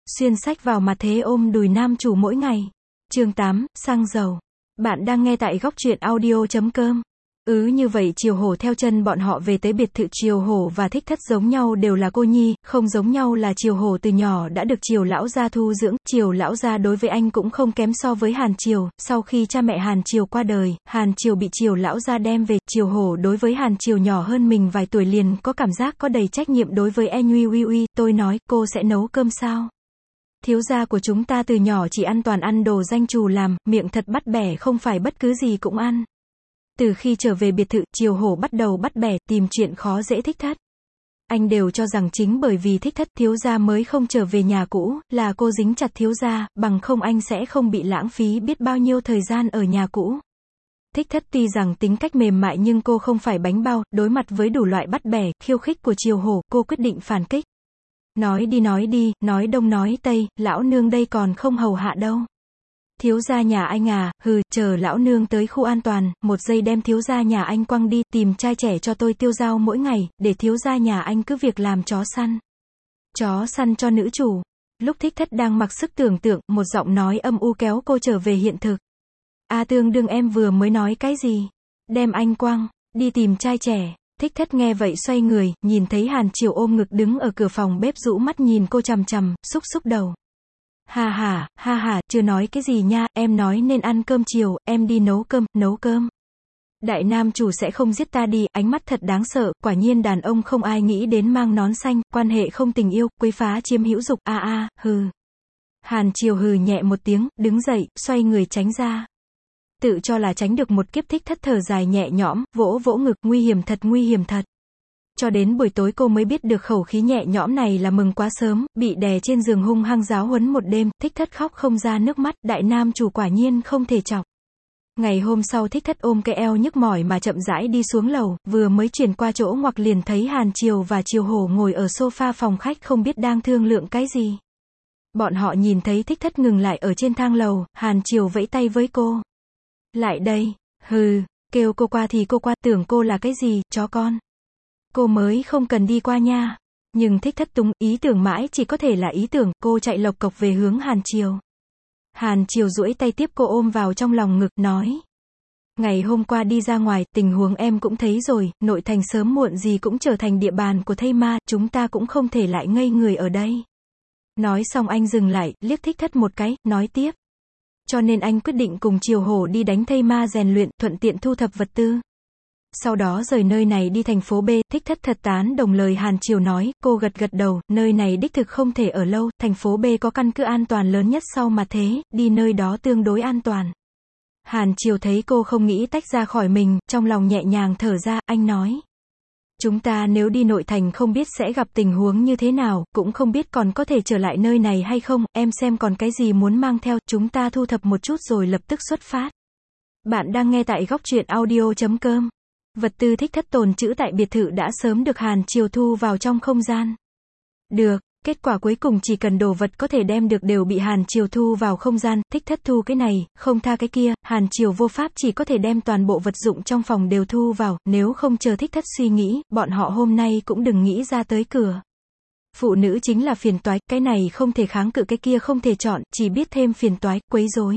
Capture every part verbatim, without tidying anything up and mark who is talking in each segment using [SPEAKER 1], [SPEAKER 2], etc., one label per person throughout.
[SPEAKER 1] Xuyên sách vào mặt thế ôm đùi nam chủ mỗi ngày. Chương tám, xăng dầu. Bạn đang nghe tại góc truyện audio chấm com. Ừ như vậy Triều Hổ theo chân bọn họ về tới biệt thự. Triều Hổ và Thích Thất giống nhau đều là cô nhi, không giống nhau là Triều Hổ từ nhỏ đã được Triều lão gia thu dưỡng. Triều lão gia đối với anh cũng không kém so với Hàn Triều. Sau khi cha mẹ Hàn Triều qua đời, Hàn Triều bị Triều lão gia đem về. Triều Hổ đối với Hàn Triều nhỏ hơn mình vài tuổi liền có cảm giác có đầy trách nhiệm đối với em. Uy uy uy, tôi nói, cô sẽ nấu cơm sao? Thiếu gia của chúng ta từ nhỏ chỉ ăn toàn ăn đồ danh trù làm, miệng thật bắt bẻ, không phải bất cứ gì cũng ăn. Từ khi trở về biệt thự, Triều Hổ bắt đầu bắt bẻ, tìm chuyện khó dễ Thích Thất. Anh đều cho rằng chính bởi vì Thích Thất thiếu gia mới không trở về nhà cũ, là cô dính chặt thiếu gia, bằng không anh sẽ không bị lãng phí biết bao nhiêu thời gian ở nhà cũ. Thích Thất tuy rằng tính cách mềm mại nhưng cô không phải bánh bao, đối mặt với đủ loại bắt bẻ, khiêu khích của Triều Hổ, cô quyết định phản kích. Nói đi nói đi, nói đông nói tây, lão nương đây còn không hầu hạ đâu. Thiếu gia nhà anh à, hừ, chờ lão nương tới khu an toàn, một giây đem thiếu gia nhà anh quăng đi, tìm trai trẻ cho tôi tiêu dao mỗi ngày, để thiếu gia nhà anh cứ việc làm chó săn. Chó săn cho nữ chủ. Lúc Thích Thất đang mặc sức tưởng tượng, một giọng nói âm u kéo cô trở về hiện thực. A tương đương em vừa mới nói cái gì? Đem anh quăng, đi tìm trai trẻ. Thích Thất nghe vậy xoay người, nhìn thấy Hàn Triều ôm ngực đứng ở cửa phòng bếp rũ mắt nhìn cô chằm chằm, xúc xúc đầu. Ha ha, ha ha, chưa nói cái gì nha, em nói nên ăn cơm chiều, em đi nấu cơm, nấu cơm. Đại nam chủ sẽ không giết ta đi, ánh mắt thật đáng sợ, quả nhiên đàn ông không ai nghĩ đến mang nón xanh, quan hệ không tình yêu, quấy phá chiếm hữu dục, a a, hừ. Hàn Triều hừ nhẹ một tiếng, đứng dậy, xoay người tránh ra. Tự cho là tránh được một kiếp. Thích Thất thở dài nhẹ nhõm, vỗ vỗ ngực, nguy hiểm thật, nguy hiểm thật. Cho đến buổi tối cô mới biết được khẩu khí nhẹ nhõm này là mừng quá sớm, bị đè trên giường hung hăng giáo huấn một đêm, Thích Thất khóc không ra nước mắt, đại nam chủ quả nhiên không thể chọc. Ngày hôm sau Thích Thất ôm cái eo nhức mỏi mà chậm rãi đi xuống lầu, vừa mới chuyển qua chỗ ngoặc liền thấy Hàn Triều và Triều Hổ ngồi ở sofa phòng khách không biết đang thương lượng cái gì. Bọn họ nhìn thấy Thích Thất ngừng lại ở trên thang lầu, Hàn Triều vẫy tay với cô. Lại đây, hừ, kêu cô qua thì cô qua, tưởng cô là cái gì, chó con. Cô mới không cần đi qua nha. Nhưng Thích Thất túng, ý tưởng mãi chỉ có thể là ý tưởng, cô chạy lộc cộc về hướng Hàn Triều. Hàn Triều duỗi tay tiếp cô ôm vào trong lòng ngực, nói. Ngày hôm qua đi ra ngoài, tình huống em cũng thấy rồi, nội thành sớm muộn gì cũng trở thành địa bàn của thây ma, chúng ta cũng không thể lại ngây người ở đây. Nói xong anh dừng lại, liếc Thích Thất một cái, nói tiếp. Cho nên anh quyết định cùng Triều Hổ đi đánh thây ma rèn luyện, thuận tiện thu thập vật tư. Sau đó rời nơi này đi thành phố B. Thích Thất thật tán đồng lời Hàn Triều nói, cô gật gật đầu, nơi này đích thực không thể ở lâu, thành phố B có căn cứ an toàn lớn nhất sau mặt thế, đi nơi đó tương đối an toàn. Hàn Triều thấy cô không nghĩ tách ra khỏi mình, trong lòng nhẹ nhàng thở ra, anh nói. Chúng ta nếu đi nội thành không biết sẽ gặp tình huống như thế nào, cũng không biết còn có thể trở lại nơi này hay không, em xem còn cái gì muốn mang theo, chúng ta thu thập một chút rồi lập tức xuất phát. Bạn đang nghe tại góc truyện audio chấm com. Vật tư Thích Thất tồn trữ tại biệt thự đã sớm được Hàn Triều thu vào trong không gian. Được, kết quả cuối cùng chỉ cần đồ vật có thể đem được đều bị Hàn Triều thu vào không gian, Thích Thất thu cái này, không tha cái kia, Hàn Triều vô pháp chỉ có thể đem toàn bộ vật dụng trong phòng đều thu vào, nếu không chờ Thích Thất suy nghĩ, bọn họ hôm nay cũng đừng nghĩ ra tới cửa. Phụ nữ chính là phiền toái, cái này không thể kháng cự cái kia không thể chọn, chỉ biết thêm phiền toái, quấy rối.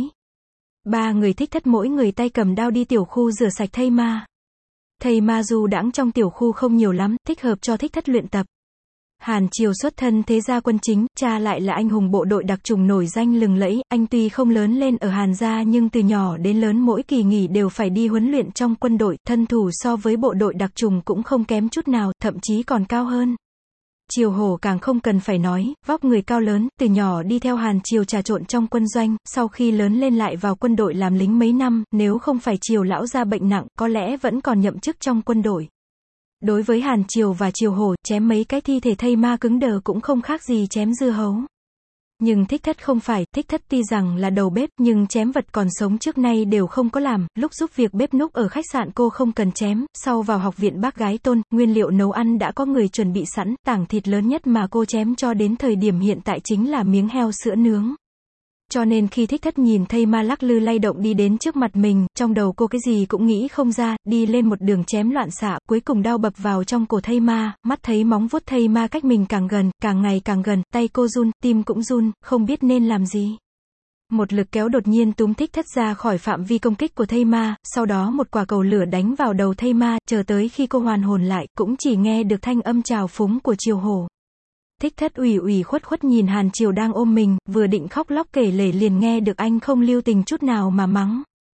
[SPEAKER 1] Ba người Thích Thất mỗi người tay cầm đao đi tiểu khu rửa sạch thây ma. Thầy ma du đãng trong tiểu khu không nhiều lắm, thích hợp cho Thích Thất luyện tập. Hàn Triều xuất thân thế gia quân chính, cha lại là anh hùng bộ đội đặc trùng nổi danh lừng lẫy, anh tuy không lớn lên ở Hàn gia nhưng từ nhỏ đến lớn mỗi kỳ nghỉ đều phải đi huấn luyện trong quân đội, thân thủ so với bộ đội đặc trùng cũng không kém chút nào, thậm chí còn cao hơn. Triều Hổ càng không cần phải nói, vóc người cao lớn, từ nhỏ đi theo Hàn Triều trà trộn trong quân doanh, sau khi lớn lên lại vào quân đội làm lính mấy năm, nếu không phải Triều lão gia bệnh nặng, có lẽ vẫn còn nhậm chức trong quân đội. Đối với Hàn Triều và Triều Hổ, chém mấy cái thi thể thây ma cứng đờ cũng không khác gì chém dưa hấu. Nhưng Thích Thất không phải, Thích Thất tuy rằng là đầu bếp, nhưng chém vật còn sống trước nay đều không có làm, lúc giúp việc bếp núc ở khách sạn cô không cần chém, sau vào học viện bác gái Tôn, nguyên liệu nấu ăn đã có người chuẩn bị sẵn, tảng thịt lớn nhất mà cô chém cho đến thời điểm hiện tại chính là miếng heo sữa nướng. Cho nên khi Thích Thất nhìn thây ma lắc lư lay động đi đến trước mặt mình, trong đầu cô cái gì cũng nghĩ không ra, đi lên một đường chém loạn xạ, cuối cùng đao bập vào trong cổ thây ma, mắt thấy móng vuốt thây ma cách mình càng gần, càng ngày càng gần, tay cô run, tim cũng run, không biết nên làm gì. Một lực kéo đột nhiên túm Thích Thất ra khỏi phạm vi công kích của thây ma, sau đó một quả cầu lửa đánh vào đầu thây ma, chờ tới khi cô hoàn hồn lại, cũng chỉ nghe được thanh âm trào phúng của Triều Hổ. Thích Thất ủy ủy khuất khuất nhìn Hàn Triều đang ôm mình, vừa định khóc lóc kể lể liền nghe được anh không lưu tình chút nào mà mắng.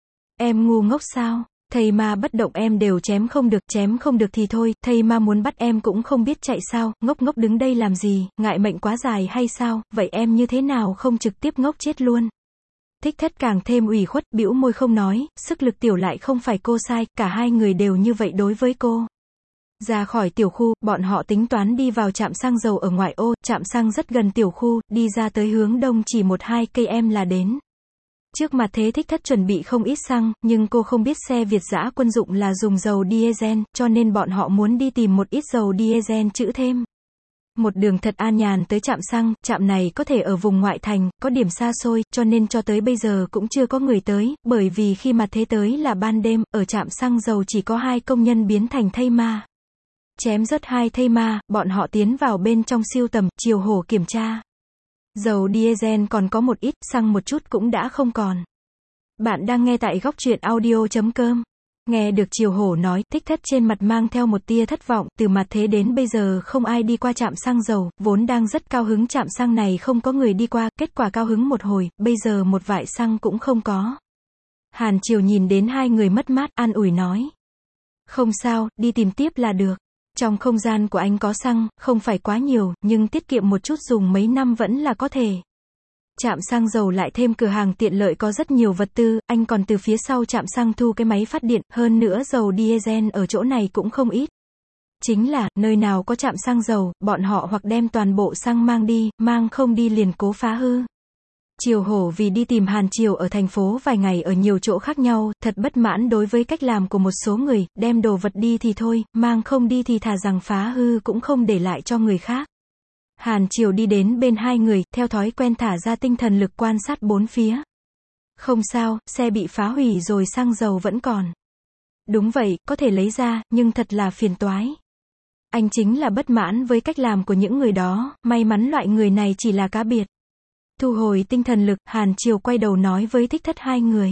[SPEAKER 1] Em ngu ngốc sao? Thây ma bất động em đều chém không được, chém không được thì thôi, thây ma muốn bắt em cũng không biết chạy sao, ngốc ngốc đứng đây làm gì, ngại mệnh quá dài hay sao, vậy em như thế nào không trực tiếp ngốc chết luôn. Thích Thất càng thêm ủy khuất, bĩu môi không nói, sức lực tiểu lại không phải cô sai, cả hai người đều như vậy đối với cô. Ra khỏi tiểu khu, bọn họ tính toán đi vào trạm xăng dầu ở ngoại ô, trạm xăng rất gần tiểu khu, đi ra tới hướng đông chỉ một hai cây em là đến. Trước mặt thế Thích Thất chuẩn bị không ít xăng, nhưng cô không biết xe Việt dã quân dụng là dùng dầu diesel, cho nên bọn họ muốn đi tìm một ít dầu diesel trữ thêm. Một đường thật an nhàn tới trạm xăng, trạm này có thể ở vùng ngoại thành, có điểm xa xôi, cho nên cho tới bây giờ cũng chưa có người tới, bởi vì khi mặt thế tới là ban đêm, ở trạm xăng dầu chỉ có hai công nhân biến thành thây ma. Chém rớt hai thây ma, bọn họ tiến vào bên trong siêu tầm, Triều Hổ kiểm tra. Dầu diesel còn có một ít, xăng một chút cũng đã không còn. Bạn đang nghe tại góc truyện audio chấm com. Nghe được Triều Hổ nói, Thích Thất trên mặt mang theo một tia thất vọng, từ mặt thế đến bây giờ không ai đi qua trạm xăng dầu, vốn đang rất cao hứng trạm xăng này không có người đi qua, kết quả cao hứng một hồi, bây giờ một vại xăng cũng không có. Hàn Triều nhìn đến hai người mất mát, an ủi nói. Không sao, đi tìm tiếp là được. Trong không gian của anh có xăng, không phải quá nhiều, nhưng tiết kiệm một chút dùng mấy năm vẫn là có thể. Trạm xăng dầu lại thêm cửa hàng tiện lợi có rất nhiều vật tư, anh còn từ phía sau trạm xăng thu cái máy phát điện, hơn nữa dầu diesel ở chỗ này cũng không ít. Chính là, nơi nào có trạm xăng dầu, bọn họ hoặc đem toàn bộ xăng mang đi, mang không đi liền cố phá hư. Triều Hổ vì đi tìm Hàn Triều ở thành phố vài ngày ở nhiều chỗ khác nhau, thật bất mãn đối với cách làm của một số người, đem đồ vật đi thì thôi, mang không đi thì thà rằng phá hư cũng không để lại cho người khác. Hàn Triều đi đến bên hai người, theo thói quen thả ra tinh thần lực quan sát bốn phía. Không sao, xe bị phá hủy rồi xăng dầu vẫn còn. Đúng vậy, có thể lấy ra, nhưng thật là phiền toái. Anh chính là bất mãn với cách làm của những người đó, may mắn loại người này chỉ là cá biệt. Thu hồi tinh thần lực, Hàn Triều quay đầu nói với Thích Thất hai người.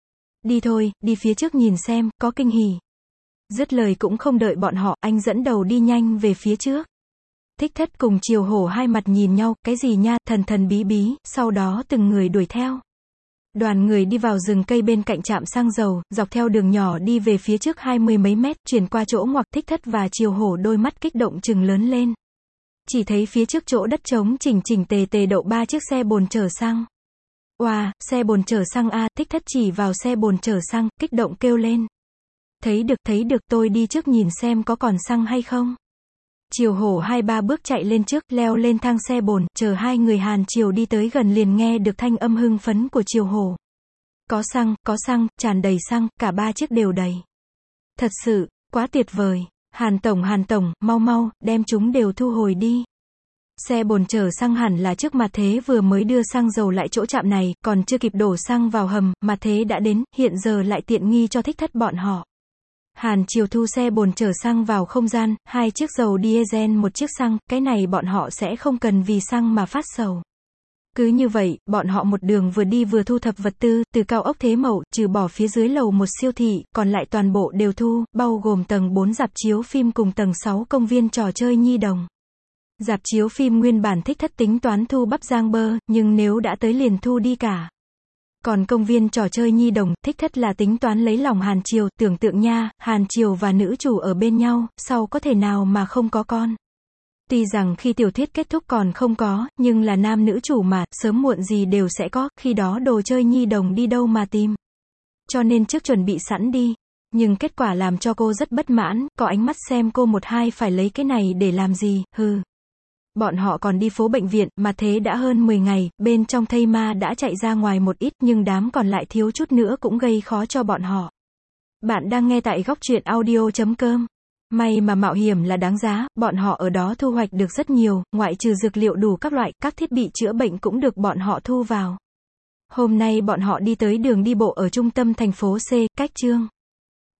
[SPEAKER 1] Đi thôi, đi phía trước nhìn xem, có kinh hỉ. Dứt lời cũng không đợi bọn họ, anh dẫn đầu đi nhanh về phía trước. Thích Thất cùng Triều Hổ hai mặt nhìn nhau, cái gì nha, thần thần bí bí, sau đó từng người đuổi theo. Đoàn người đi vào rừng cây bên cạnh trạm xăng dầu, dọc theo đường nhỏ đi về phía trước hai mươi mấy mét, chuyển qua chỗ ngoặc. Thích Thất và Triều Hổ đôi mắt kích động trừng lớn lên. Chỉ thấy phía trước chỗ đất trống chỉnh chỉnh tề tề đậu ba chiếc xe bồn chở xăng. Oa, wow, xe bồn chở xăng a, Thích Thất chỉ vào xe bồn chở xăng, kích động kêu lên. Thấy được, thấy được, tôi đi trước nhìn xem có còn xăng hay không. Triều Hổ hai ba bước chạy lên trước, leo lên thang xe bồn, chờ hai người Hàn Triều đi tới gần liền nghe được thanh âm hưng phấn của Triều Hổ. Có xăng, có xăng, tràn đầy xăng, cả ba chiếc đều đầy. Thật sự, quá tuyệt vời. Hàn Tổng, Hàn Tổng, mau mau, đem chúng đều thu hồi đi. Xe bồn chở xăng hẳn là trước mặt thế vừa mới đưa xăng dầu lại chỗ trạm này, còn chưa kịp đổ xăng vào hầm, mặt thế đã đến, hiện giờ lại tiện nghi cho Thích Thất bọn họ. Hàn Triều thu xe bồn chở xăng vào không gian, hai chiếc dầu diesel một chiếc xăng, cái này bọn họ sẽ không cần vì xăng mà phát sầu. Cứ như vậy, bọn họ một đường vừa đi vừa thu thập vật tư, từ cao ốc Thế Mậu, trừ bỏ phía dưới lầu một siêu thị, còn lại toàn bộ đều thu, bao gồm tầng bốn rạp chiếu phim cùng tầng sáu công viên trò chơi nhi đồng. Rạp chiếu phim nguyên bản Thích Thất tính toán thu bắp giang bơ, nhưng nếu đã tới liền thu đi cả. Còn công viên trò chơi nhi đồng, Thích Thất là tính toán lấy lòng Hàn Triều, tưởng tượng nha, Hàn Triều và nữ chủ ở bên nhau, sau có thể nào mà không có con. Tuy rằng khi tiểu thuyết kết thúc còn không có, nhưng là nam nữ chủ mà, sớm muộn gì đều sẽ có, khi đó đồ chơi nhi đồng đi đâu mà tìm. Cho nên trước chuẩn bị sẵn đi. Nhưng kết quả làm cho cô rất bất mãn, có ánh mắt xem cô một hai phải lấy cái này để làm gì, hừ. Bọn họ còn đi phố bệnh viện, mà thế đã hơn mười ngày, bên trong thây ma đã chạy ra ngoài một ít, nhưng đám còn lại thiếu chút nữa cũng gây khó cho bọn họ. Bạn đang nghe tại góc truyện audio chấm com. May mà mạo hiểm là đáng giá, bọn họ ở đó thu hoạch được rất nhiều, ngoại trừ dược liệu đủ các loại, các thiết bị chữa bệnh cũng được bọn họ thu vào. Hôm nay bọn họ đi tới đường đi bộ ở trung tâm thành phố C, cách Trương